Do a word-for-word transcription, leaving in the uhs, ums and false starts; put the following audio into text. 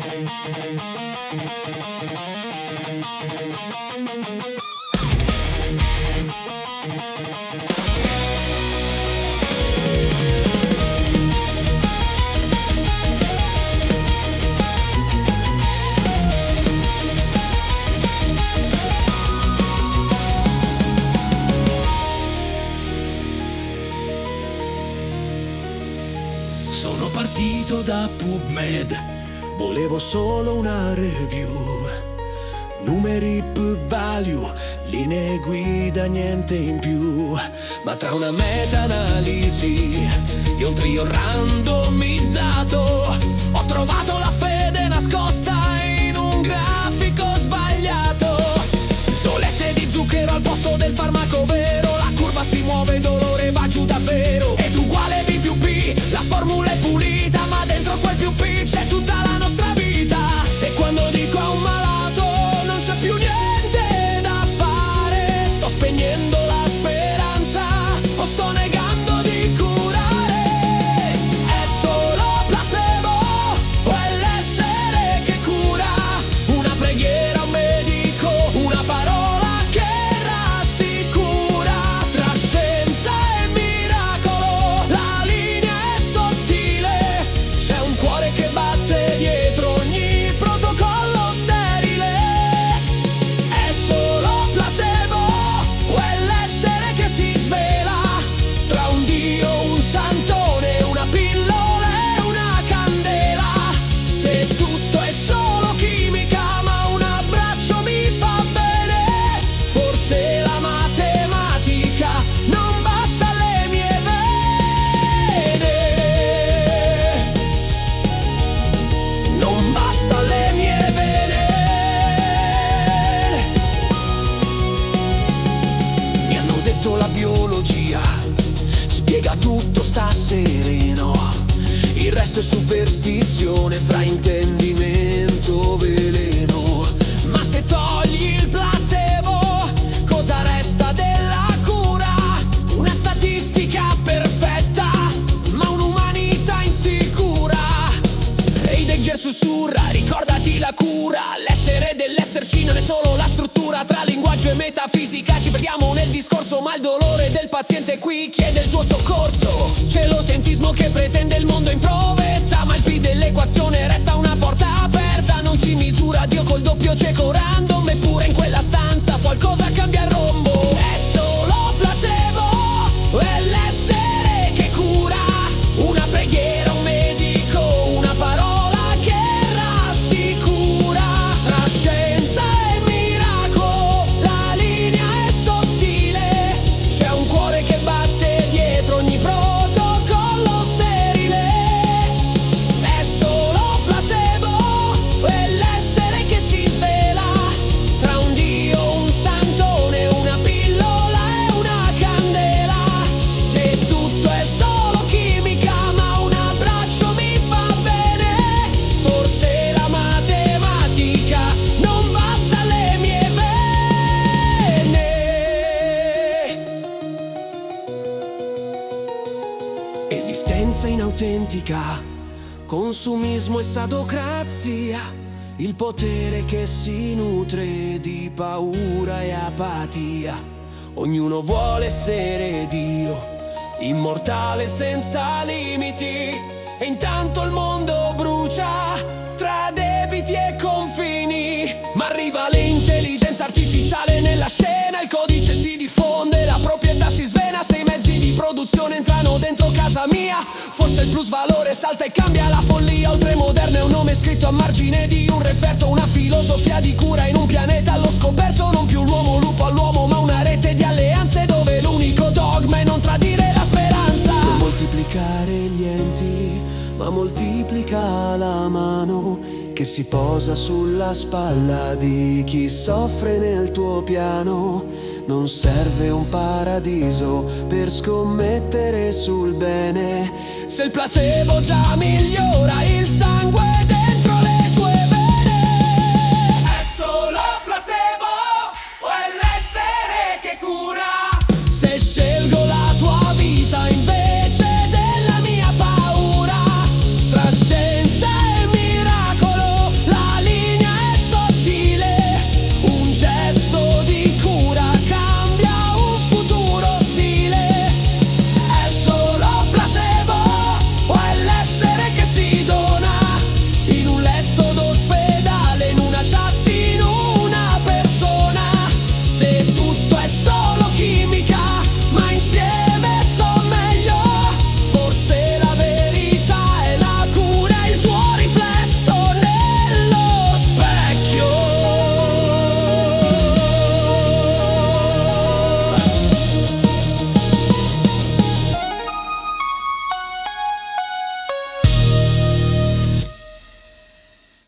Sono partito da PubMed, volevo solo una review. Numeri, value, linee guida, niente in più. Ma tra una meta-analisi e un trio randomizzato ho trovato la fede nascosta in un grafico sbagliato. Zolette di zucchero al posto del farmaco vero. La curva si muove, dolore va giù davvero. Ed uguale B più P, la formula è pulita, ma dentro quel più P c'è tutta la nostra vita. E quando dico a un malato non c'è più niente da fare, sto spegnendo la speranza o sto negando di curare. È solo placebo o è l'essere che cura? Una preghiera, un medico, una parola che rassicura. Tra scienza e miracolo la linea è sottile, c'è un cuore che batte dietro ogni protocollo sterile. È solo placebo o è l'essere che si svela? Tra un dio, un santone, una pillola e una candela. Se tutto è solo chimica ma un abbraccio mi fa bene, forse la matematica non basta alle mie vene. Non basta alle mie vene. Mi hanno detto la biologia spiega tutto, sta sereno. Il resto è superstizione, fraintendimento, veleno. Ma se togli il placebo, cosa resta della cura? Una statistica perfetta, ma un'umanità insicura. Heidegger sussurra, ricordati la cura. L'essere dell'esserci non è solo la struttura. Tra linguaggio e metafisica ci perdiamo nel discorso, ma il dolore del paziente qui chiede il tuo soccorso. C'è lo scientismo che pretende il mondo in provetta, ma il P dell'equazione resta una porta aperta. Non si misura Dio col doppio cieco random, eppure in quella stanza qualcosa cambia il rombo. È solo placebo o è l'essere che cura? Una preghiera, un medico, una parola che rassicura. Tra scienza e miracolo la linea è sottile, c'è un cuore che batte dietro ogni protocollo sterile. È solo placebo o è l'essere che si svela? Tra un dio, un santone, una pillola e una candela. Se tutto è solo chimica ma un abbraccio mi fa bene, forse la matematica non basta alle mie vene. Esistenza inautentica, consumismo e sadocrazia, il potere che si nutre di paura e apatia. Ognuno vuole essere Dio, immortale senza limiti, e intanto il mondo brucia tra debiti e confini. Ma arriva l'intelligenza artificiale nella scena, il codice si diffonde, la proprietà si svena. Se i mezzi di produzione entrano dentro casa mia, forse il plus valore salta e cambia la follia. Oltre moderno è un nome scritto a margine di un referto, una filosofia di cura in un pianeta allo scoperto. Non più l'uomo lupo all'uomo, ma una rete di alleanze dove l'unico dogma è non tradire la speranza. Non moltiplicare gli enti, ma moltiplica la mano che si posa sulla spalla di chi soffre nel tuo piano. Non serve un paradiso per scommettere sul bene, se il placebo già migliora il sangue